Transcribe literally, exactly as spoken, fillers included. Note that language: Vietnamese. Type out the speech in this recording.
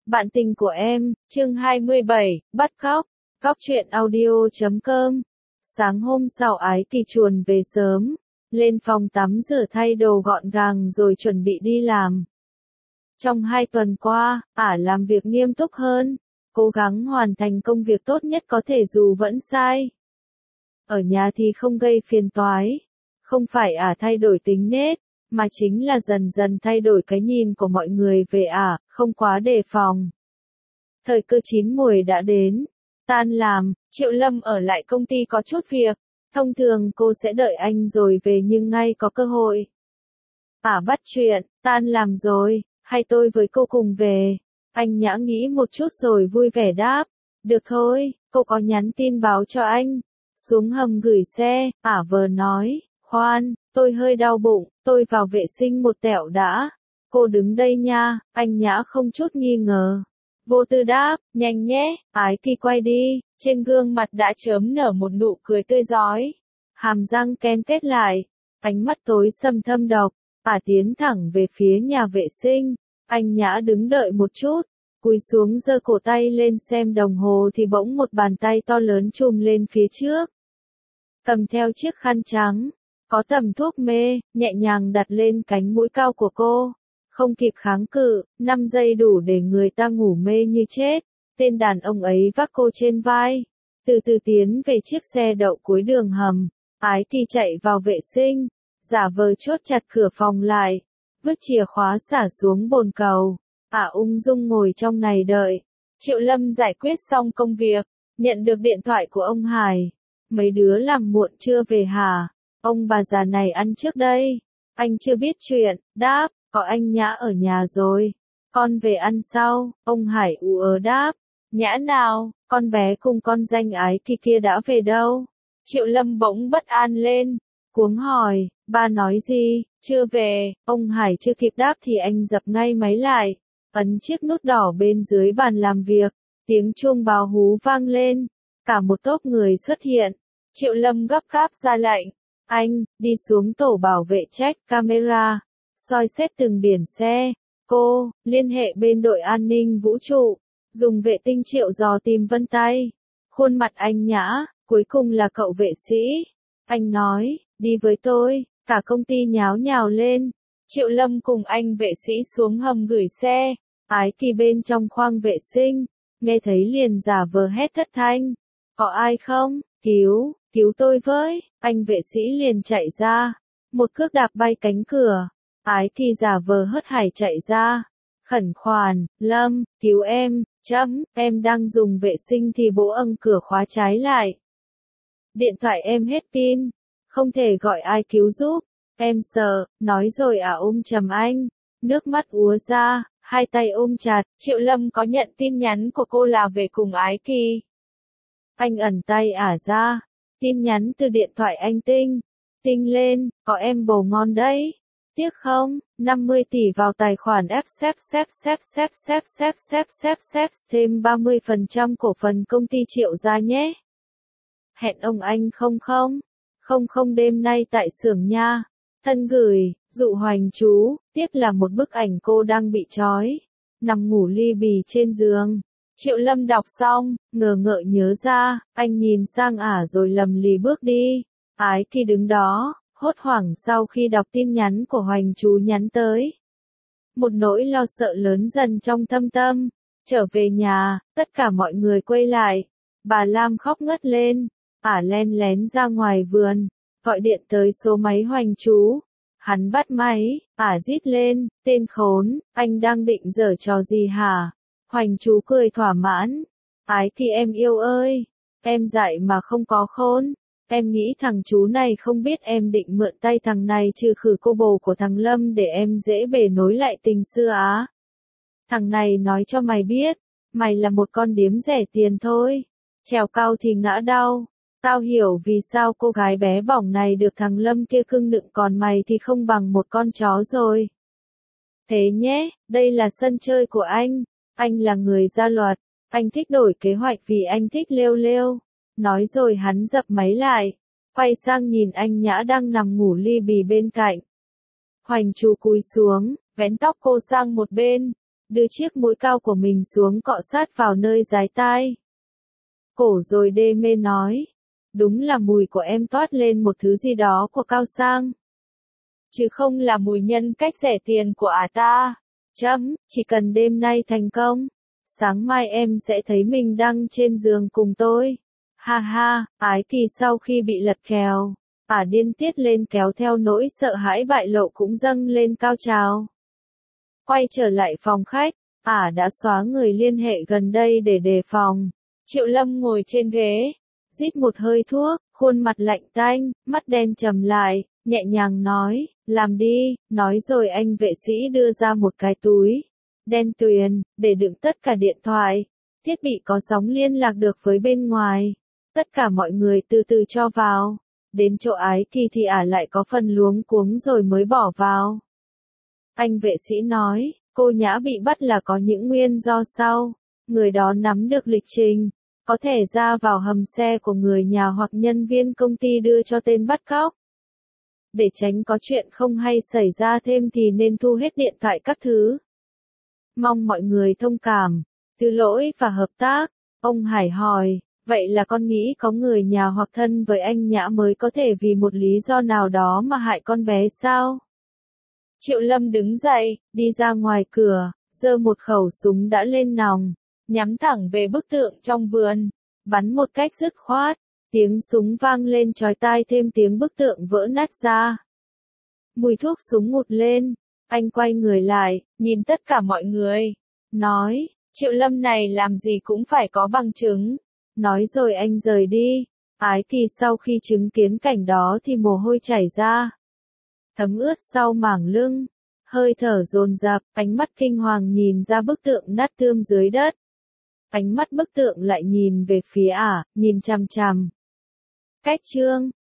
Bạn tình của em, chương hai mươi bảy, bắt cóc, cóc truyện audio chấm com. Sáng hôm sau Ái Kỳ chuồn về sớm, lên phòng tắm rửa thay đồ gọn gàng rồi chuẩn bị đi làm. Trong hai tuần qua, ả làm việc nghiêm túc hơn, cố gắng hoàn thành công việc tốt nhất có thể dù vẫn sai. Ở nhà thì không gây phiền toái, không phải ả thay đổi tính nết, mà chính là dần dần thay đổi cái nhìn của mọi người về ả, không quá đề phòng. Thời cơ chín muồi đã đến, tan làm, Triệu Lâm ở lại công ty có chút việc, thông thường cô sẽ đợi anh rồi về nhưng ngay có cơ hội. Ả bắt chuyện, tan làm rồi, hay tôi với cô cùng về? Anh Nhã nghĩ một chút rồi vui vẻ đáp, được thôi, cô có nhắn tin báo cho anh. Xuống hầm gửi xe, ả vờ nói, khoan, tôi hơi đau bụng, tôi vào vệ sinh một tẹo đã. Cô đứng đây nha, anh Nhã không chút nghi ngờ. Vô tư đáp, nhanh nhé, Ái Kỳ quay đi, trên gương mặt đã chớm nở một nụ cười tươi rói. Hàm răng ken kết lại, ánh mắt tối sầm thâm độc, ả tiến thẳng về phía nhà vệ sinh. Anh Nhã đứng đợi một chút, cúi xuống giơ cổ tay lên xem đồng hồ thì bỗng một bàn tay to lớn chùm lên phía trước. Cầm theo chiếc khăn trắng, có tầm thuốc mê, nhẹ nhàng đặt lên cánh mũi cao của cô. Không kịp kháng cự, năm giây đủ để người ta ngủ mê như chết. Tên đàn ông ấy vác cô trên vai, từ từ tiến về chiếc xe đậu cuối đường hầm. Ái Kỳ chạy vào vệ sinh, giả vờ chốt chặt cửa phòng lại, vứt chìa khóa xả xuống bồn cầu. Ả ung dung ngồi trong này đợi. Triệu Lâm giải quyết xong công việc, nhận được điện thoại của ông Hải. Mấy đứa làm muộn chưa về hả? Ông bà già này ăn trước đây. Anh chưa biết chuyện, đáp, có anh Nhã ở nhà rồi. Con về ăn sau, ông Hải ú ớ đáp. Nhã nào, con bé cùng con danh Ái Kỳ kia đã về đâu? Triệu Lâm bỗng bất an lên, cuống hỏi, ba nói gì, chưa về, ông Hải chưa kịp đáp thì anh dập ngay máy lại, ấn chiếc nút đỏ bên dưới bàn làm việc, tiếng chuông báo hú vang lên, cả một tốp người xuất hiện. Triệu Lâm gấp gáp ra lệnh, anh, đi xuống tổ bảo vệ check camera, soi xét từng biển xe, cô, liên hệ bên đội an ninh vũ trụ, dùng vệ tinh triệu dò tìm vân tay. Khuôn mặt anh Nhã, cuối cùng là cậu vệ sĩ. Anh nói, đi với tôi, cả công ty nháo nhào lên. Triệu Lâm cùng anh vệ sĩ xuống hầm gửi xe. Ái Kỳ bên trong khoang vệ sinh, nghe thấy liền giả vờ hét thất thanh. Có ai không? Cứu, cứu tôi với. Anh vệ sĩ liền chạy ra. Một cước đạp bay cánh cửa. Ái Kỳ giả vờ hớt hải chạy ra. Khẩn khoản, Lâm, cứu em, chấm, em đang dùng vệ sinh thì bố âng cửa khóa trái lại. Điện thoại em hết pin, không thể gọi ai cứu giúp, em sợ, nói rồi ả ôm chầm anh, nước mắt úa ra, hai tay ôm chặt. Triệu Lâm có nhận tin nhắn của cô là về cùng Ái Kỳ. Anh ẩn tay ả ra, tin nhắn từ điện thoại anh Tinh, Tinh lên, có em bầu ngon đấy. Tiếc không, năm mươi tỷ vào tài khoản ép xép xép xép xép xép xép xép xép xép thêm ba mươi phần trăm cổ phần công ty Triệu gia nhé. Hẹn ông anh không không, không không đêm nay tại xưởng nha. Thân gửi, dụ hoành chú, tiếp là một bức ảnh cô đang bị trói, nằm ngủ li bì trên giường. Triệu Lâm đọc xong, ngờ ngợ nhớ ra, anh nhìn sang ả rồi lầm lì bước đi. Ái Kỳ đứng đó, hốt hoảng sau khi đọc tin nhắn của hoành chú nhắn tới. Một nỗi lo sợ lớn dần trong thâm tâm. Trở về nhà, tất cả mọi người quay lại. Bà Lam khóc ngất lên. Ả len lén ra ngoài vườn, gọi điện tới số máy hoành chú. Hắn bắt máy, ả rít lên, tên khốn, anh đang định giở trò gì hả? Hoành chú cười thỏa mãn. Ái Kỳ em yêu ơi, em dại mà không có khôn. Em nghĩ thằng chú này không biết em định mượn tay thằng này trừ khử cô bồ của thằng Lâm để em dễ bề nối lại tình xưa á. Thằng này nói cho mày biết, mày là một con điếm rẻ tiền thôi. Trèo cao thì ngã đau. Tao hiểu vì sao cô gái bé bỏng này được thằng Lâm kia cưng nựng còn mày thì không bằng một con chó rồi. Thế nhé, đây là sân chơi của anh. Anh là người ra luật. Anh thích đổi kế hoạch vì anh thích lêu lêu. Nói rồi hắn dập máy lại. Quay sang nhìn anh Nhã đang nằm ngủ li bì bên cạnh. Hoành chú cúi xuống, vén tóc cô sang một bên. đưa chiếc mũi cao của mình xuống cọ sát vào nơi dái tai. Cổ rồi đê mê nói, đúng là mùi của em toát lên một thứ gì đó của cao sang. Chứ không là mùi nhân cách rẻ tiền của ả ta. Chấm, chỉ cần đêm nay thành công, sáng mai em sẽ thấy mình đang trên giường cùng tôi. Ha ha, Ái Kỳ sau khi bị lật kèo, ả điên tiết lên kéo theo nỗi sợ hãi bại lộ cũng dâng lên cao trào. Quay trở lại phòng khách, ả đã xóa người liên hệ gần đây để đề phòng. Triệu Lâm ngồi trên ghế, rít một hơi thuốc, khuôn mặt lạnh tanh, mắt đen trầm lại, nhẹ nhàng nói, làm đi, nói rồi anh vệ sĩ đưa ra một cái túi đen tuyền, để đựng tất cả điện thoại, thiết bị có sóng liên lạc được với bên ngoài. Tất cả mọi người từ từ cho vào. Đến chỗ Ái Kỳ thì ả lại có phần luống cuống rồi mới bỏ vào. Anh vệ sĩ nói, cô Nhã bị bắt là có những nguyên do sau. Người đó nắm được lịch trình, có thể ra vào hầm xe của người nhà hoặc nhân viên công ty đưa cho tên bắt cóc. Để tránh có chuyện không hay xảy ra thêm thì nên thu hết điện thoại các thứ. Mong mọi người thông cảm, thứ lỗi và hợp tác. Ông Hải hỏi, vậy là con nghĩ có người nhà hoặc thân với anh Nhã mới có thể vì một lý do nào đó mà hại con bé sao? Triệu Lâm đứng dậy, đi ra ngoài cửa, giơ một khẩu súng đã lên nòng, nhắm thẳng về bức tượng trong vườn, bắn một cách dứt khoát. Tiếng súng vang lên chói tai thêm tiếng bức tượng vỡ nát ra. Mùi thuốc súng ngụt lên, anh quay người lại, nhìn tất cả mọi người, nói, Triệu Lâm này làm gì cũng phải có bằng chứng. Nói rồi anh rời đi. Ái Kỳ sau khi chứng kiến cảnh đó thì mồ hôi chảy ra, thấm ướt sau mảng lưng, hơi thở dồn dập, ánh mắt kinh hoàng nhìn ra bức tượng nát tươm dưới đất. Ánh mắt bức tượng lại nhìn về phía ả, nhìn chằm chằm. Cách chương